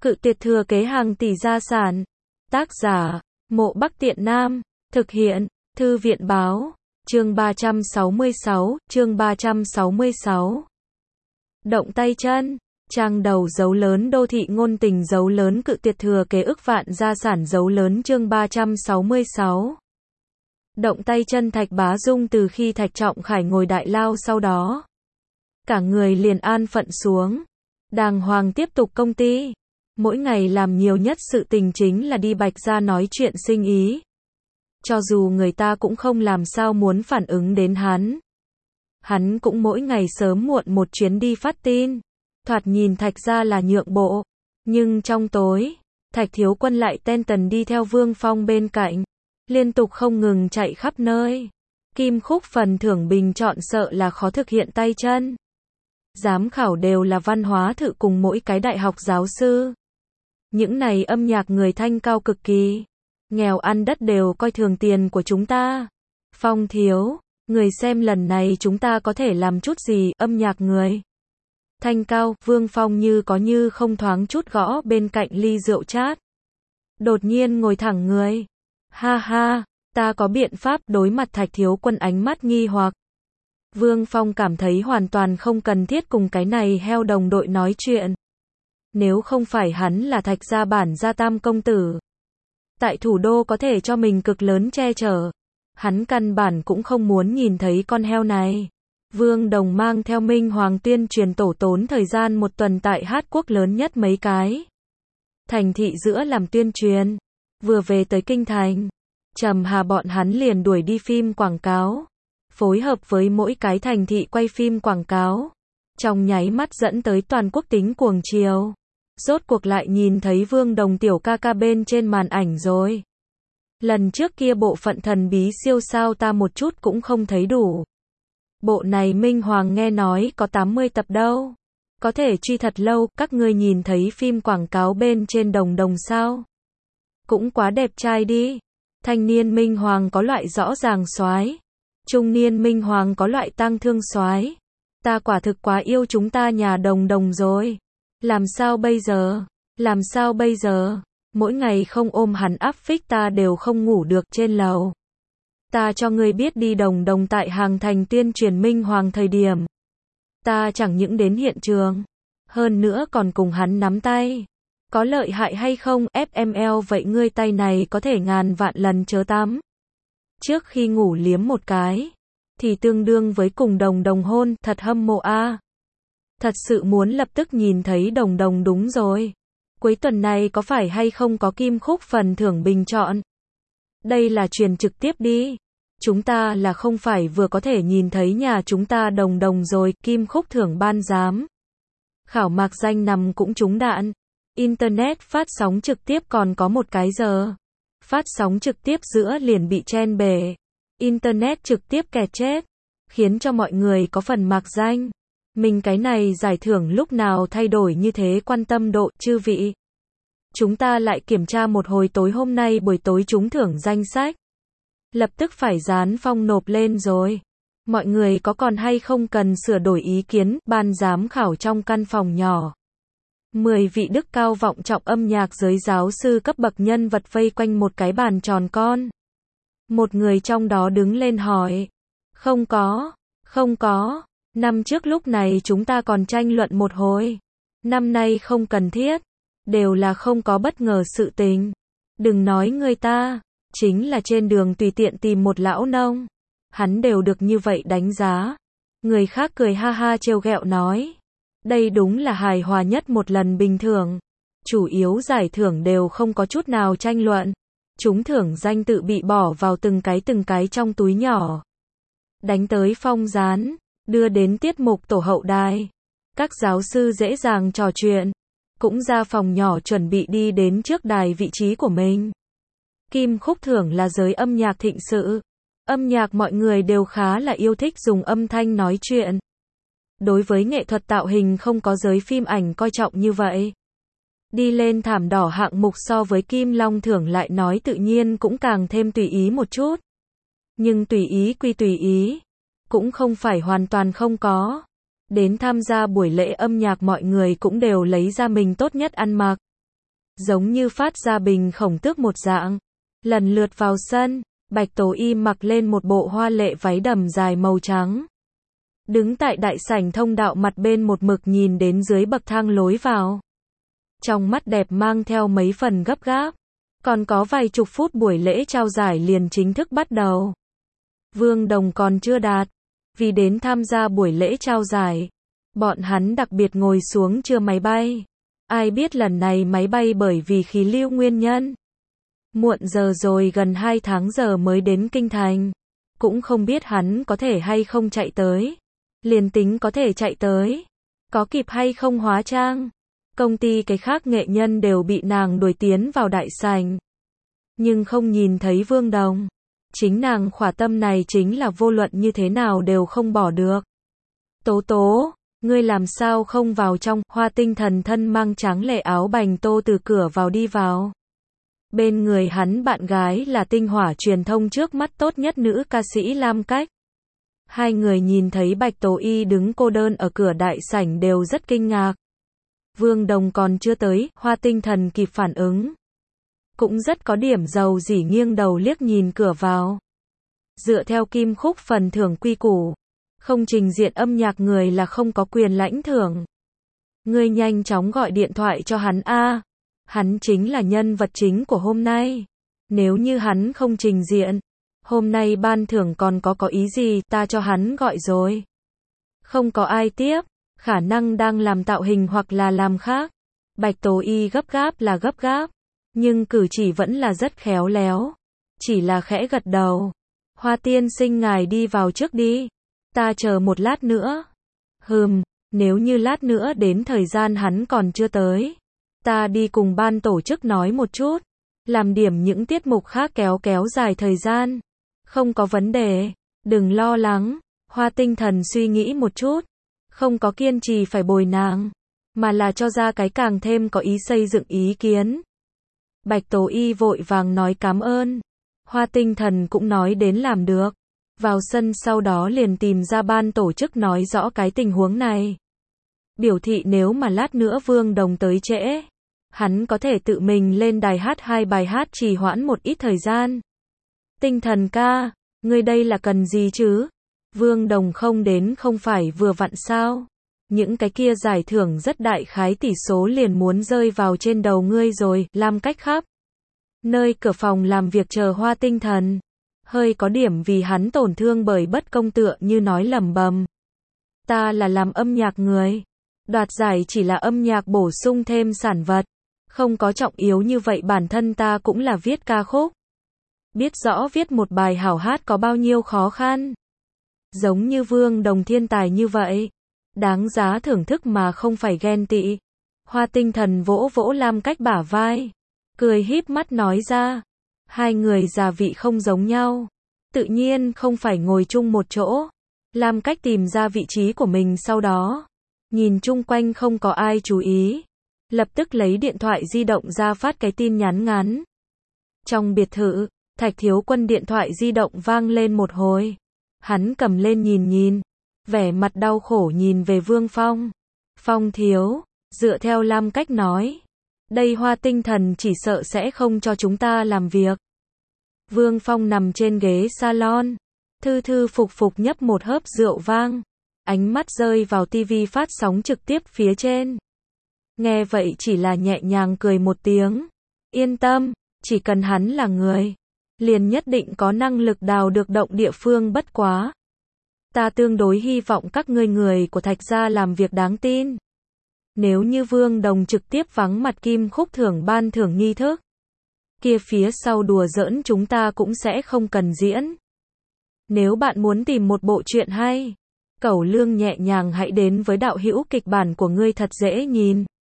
Cự tuyệt thừa kế hàng tỷ gia sản. Tác giả, Mộ Bắc Tiện Nam. Thực hiện, Thư viện báo. Chương 366, chương 366. Động tay chân. Trang đầu dấu lớn đô thị ngôn tình dấu lớn cự tuyệt thừa kế ức vạn gia sản dấu lớn chương 366. Động tay chân Thạch Bá Dung từ khi Thạch Trọng Khải ngồi đại lao sau đó. Cả người liền an phận xuống. Đàng hoàng tiếp tục công ty. Mỗi ngày làm nhiều nhất sự tình chính là đi Bạch Gia nói chuyện sinh ý. Cho dù người ta cũng không làm sao muốn phản ứng đến hắn. Hắn cũng mỗi ngày sớm muộn một chuyến đi phát tin. Thoạt nhìn Thạch Gia là nhượng bộ. Nhưng trong tối, Thạch Thiếu Quân lại ten tần đi theo Vương Phong bên cạnh. Liên tục không ngừng chạy khắp nơi. Kim khúc phần thưởng bình chọn sợ là khó thực hiện tay chân. Giám khảo đều là văn hóa thự cùng mỗi cái đại học giáo sư. Những này âm nhạc người thanh cao cực kỳ. Nghèo ăn đất đều coi thường tiền của chúng ta. Phong thiếu, người xem lần này chúng ta có thể làm chút gì, âm nhạc người. Thanh cao, Vương Phong như có như không thoáng chút gõ bên cạnh ly rượu chát. Đột nhiên ngồi thẳng người. Ha ha, ta có biện pháp. Đối mặt Thạch Thiếu Quân ánh mắt nghi hoặc. Vương Phong cảm thấy hoàn toàn không cần thiết cùng cái này heo đồng đội nói chuyện. Nếu không phải hắn là Thạch gia bản gia tam công tử. Tại thủ đô có thể cho mình cực lớn che chở. Hắn căn bản cũng không muốn nhìn thấy con heo này. Vương Đồng mang theo Minh Hoàng tuyên truyền tổ tốn thời gian một tuần tại Hát Quốc lớn nhất mấy cái thành thị giữa làm tuyên truyền. Vừa về tới kinh thành, Trầm Hà bọn hắn liền đuổi đi phim quảng cáo. Phối hợp với mỗi cái thành thị quay phim quảng cáo. Trong nháy mắt dẫn tới toàn quốc tính cuồng chiều. Rốt cuộc lại nhìn thấy Vương Đồng tiểu ca ca bên trên màn ảnh rồi. Lần trước kia bộ phận thần bí siêu sao ta một chút cũng không thấy đủ. Bộ này Minh Hoàng nghe nói có 80 tập đâu. Có thể truy thật lâu, các ngươi nhìn thấy phim quảng cáo bên trên Đồng Đồng sao? Cũng quá đẹp trai đi. Thanh niên Minh Hoàng có loại rõ ràng soái. Trung niên Minh Hoàng có loại tang thương soái. Ta quả thực quá yêu chúng ta nhà Đồng Đồng rồi. Làm sao bây giờ? Làm sao bây giờ? Mỗi ngày không ôm hắn áp phích ta đều không ngủ được trên lầu. Ta cho ngươi biết đi Đồng Đồng tại hàng thành tuyên truyền Minh Hoàng thời điểm. Ta chẳng những đến hiện trường. Hơn nữa còn cùng hắn nắm tay. Có lợi hại hay không FML vậy ngươi tay này có thể ngàn vạn lần chớ tắm. Trước khi ngủ liếm một cái. Thì tương đương với cùng Đồng Đồng hôn, thật hâm mộ a. Thật sự muốn lập tức nhìn thấy Đồng Đồng đúng rồi. Cuối tuần này có phải hay không có Kim Khúc phần thưởng bình chọn? Đây là truyền trực tiếp đi. Chúng ta là không phải vừa có thể nhìn thấy nhà chúng ta Đồng Đồng rồi, Kim Khúc thưởng ban giám. Khảo mạc danh nằm cũng trúng đạn. Internet phát sóng trực tiếp còn có một cái giờ. Phát sóng trực tiếp giữa liền bị chen bể. Internet trực tiếp kẹt chết. Khiến cho mọi người có phần mạc danh. Mình cái này giải thưởng lúc nào thay đổi như thế quan tâm độ, chư vị. Chúng ta lại kiểm tra một hồi tối hôm nay buổi tối trúng thưởng danh sách. Lập tức phải dán phong nộp lên rồi. Mọi người có còn hay không cần sửa đổi ý kiến, ban giám khảo trong căn phòng nhỏ. 10 vị đức cao vọng trọng âm nhạc giới giáo sư cấp bậc nhân vật vây quanh một cái bàn tròn con. Một người trong đó đứng lên hỏi. Không có, không có. Năm trước lúc này chúng ta còn tranh luận một hồi. Năm nay không cần thiết. Đều là không có bất ngờ sự tình. Đừng nói người ta. Chính là trên đường tùy tiện tìm một lão nông. Hắn đều được như vậy đánh giá. Người khác cười ha ha trêu ghẹo nói. Đây đúng là hài hòa nhất một lần bình thường. Chủ yếu giải thưởng đều không có chút nào tranh luận. Chúng thưởng danh tự bị bỏ vào từng cái trong túi nhỏ. Đánh tới phong dán. Đưa đến tiết mục tổ hậu đài. Các giáo sư dễ dàng trò chuyện. Cũng ra phòng nhỏ chuẩn bị đi đến trước đài vị trí của mình. Kim Khúc thưởng là giới âm nhạc thịnh sự. Âm nhạc mọi người đều khá là yêu thích dùng âm thanh nói chuyện. Đối với nghệ thuật tạo hình không có giới phim ảnh coi trọng như vậy. Đi lên thảm đỏ hạng mục so với Kim Long thưởng lại nói tự nhiên cũng càng thêm tùy ý một chút. Nhưng tùy ý quy tùy ý. Cũng không phải hoàn toàn không có. Đến tham gia buổi lễ âm nhạc mọi người cũng đều lấy ra mình tốt nhất ăn mặc. giống như phát ra bình khổng tước một dạng. Lần lượt vào sân, Bạch Tố Y mặc lên một bộ hoa lệ váy đầm dài màu trắng. Đứng tại đại sảnh thông đạo mặt bên một mực nhìn đến dưới bậc thang lối vào. Trong mắt đẹp mang theo mấy phần gấp gáp. Còn có vài chục phút buổi lễ trao giải liền chính thức bắt đầu. Vương Đồng còn chưa đạt. Vì đến tham gia buổi lễ trao giải, bọn hắn đặc biệt ngồi xuống chừa máy bay. Ai biết lần này máy bay bởi vì khí lưu nguyên nhân. Muộn giờ rồi, gần 2 tháng giờ mới đến Kinh Thành. Cũng không biết hắn có thể hay không chạy tới. Liền tính có thể chạy tới, có kịp hay không hóa trang. Công ty cái khác nghệ nhân đều bị nàng đuổi tiến vào đại sảnh. Nhưng không nhìn thấy Vương Đồng. Chính nàng khỏa tâm này chính là vô luận như thế nào đều không bỏ được. Tố Tố, ngươi làm sao không vào trong? Hoa Tinh Thần thân mang trắng lệ áo bành tô từ cửa vào đi vào. Bên người hắn bạn gái là tinh hỏa truyền thông trước mắt tốt nhất nữ ca sĩ Lam Cách. Hai người nhìn thấy Bạch Tố Y đứng cô đơn ở cửa đại sảnh đều rất kinh ngạc. Vương Đồng còn chưa tới, Hoa Tinh Thần kịp phản ứng. Cũng rất có điểm giàu dỉ nghiêng đầu liếc nhìn cửa vào. Dựa theo Kim Khúc phần thưởng quy củ, không trình diện âm nhạc người là không có quyền lãnh thưởng. Ngươi nhanh chóng gọi điện thoại cho hắn a. Hắn chính là nhân vật chính của hôm nay. Nếu như hắn không trình diện, hôm nay ban thưởng còn có ý gì, ta cho hắn gọi rồi. Không có ai tiếp, khả năng đang làm tạo hình hoặc là làm khác. Bạch Tố Y gấp gáp là gấp gáp, nhưng cử chỉ vẫn là rất khéo léo. Chỉ là khẽ gật đầu. Hoa tiên sinh ngài đi vào trước đi. Ta chờ một lát nữa. Nếu như lát nữa đến thời gian hắn còn chưa tới. Ta đi cùng ban tổ chức nói một chút. Làm điểm những tiết mục khác kéo dài thời gian. Không có vấn đề. Đừng lo lắng. Hoa Tinh Thần suy nghĩ một chút. Không có kiên trì phải bồi nàng. Mà là cho ra cái càng thêm có ý xây dựng ý kiến. Bạch Tố Y vội vàng nói cảm ơn. Hoa Tinh Thần cũng nói đến làm được. Vào sân sau đó liền tìm ra ban tổ chức nói rõ cái tình huống này. Biểu thị nếu mà lát nữa Vương Đồng tới trễ, hắn có thể tự mình lên đài hát 2 bài hát trì hoãn một ít thời gian. Tinh Thần ca, ngươi đây là cần gì chứ? Vương Đồng không đến không phải vừa vặn sao? Những cái kia giải thưởng rất đại khái tỷ số liền muốn rơi vào trên đầu ngươi rồi. Lam Cách khắp nơi cửa phòng làm việc chờ Hoa Tinh Thần. Hơi có điểm vì hắn tổn thương bởi bất công tựa như nói lẩm bẩm. Ta là làm âm nhạc người. Đoạt giải chỉ là âm nhạc bổ sung thêm sản vật. Không có trọng yếu như vậy, bản thân ta cũng là viết ca khúc. Biết rõ viết một bài hảo hát có bao nhiêu khó khăn. Giống như Vương Đồng thiên tài như vậy. Đáng giá thưởng thức mà không phải ghen tị. Hoa Tinh Thần vỗ vỗ Lam Cách bả vai. Cười híp mắt nói ra. Hai người gia vị không giống nhau. Tự nhiên không phải ngồi chung một chỗ. Lam Cách tìm ra vị trí của mình sau đó. Nhìn chung quanh không có ai chú ý. Lập tức lấy điện thoại di động ra phát cái tin nhắn ngắn. Trong biệt thự, Thạch Thiếu Quân điện thoại di động vang lên một hồi. Hắn cầm lên nhìn. Vẻ mặt đau khổ nhìn về Vương Phong. Phong thiếu, dựa theo Lam Cách nói. Đây Hoa Tinh Thần chỉ sợ sẽ không cho chúng ta làm việc. Vương Phong nằm trên ghế salon. Thư phục nhấp một hớp rượu vang. Ánh mắt rơi vào tivi phát sóng trực tiếp phía trên. Nghe vậy chỉ là nhẹ nhàng cười một tiếng. Yên tâm, chỉ cần hắn là người, liền nhất định có năng lực đào được động địa phương, bất quá. Ta tương đối hy vọng các ngươi người của Thạch gia làm việc đáng tin. Nếu như Vương Đồng trực tiếp vắng mặt Kim Khúc thưởng ban thưởng nghi thức, kia phía sau đùa giỡn chúng ta cũng sẽ không cần diễn. Nếu bạn muốn tìm một bộ truyện hay, Cẩu Lương nhẹ nhàng hãy đến với đạo hữu kịch bản của ngươi thật dễ nhìn.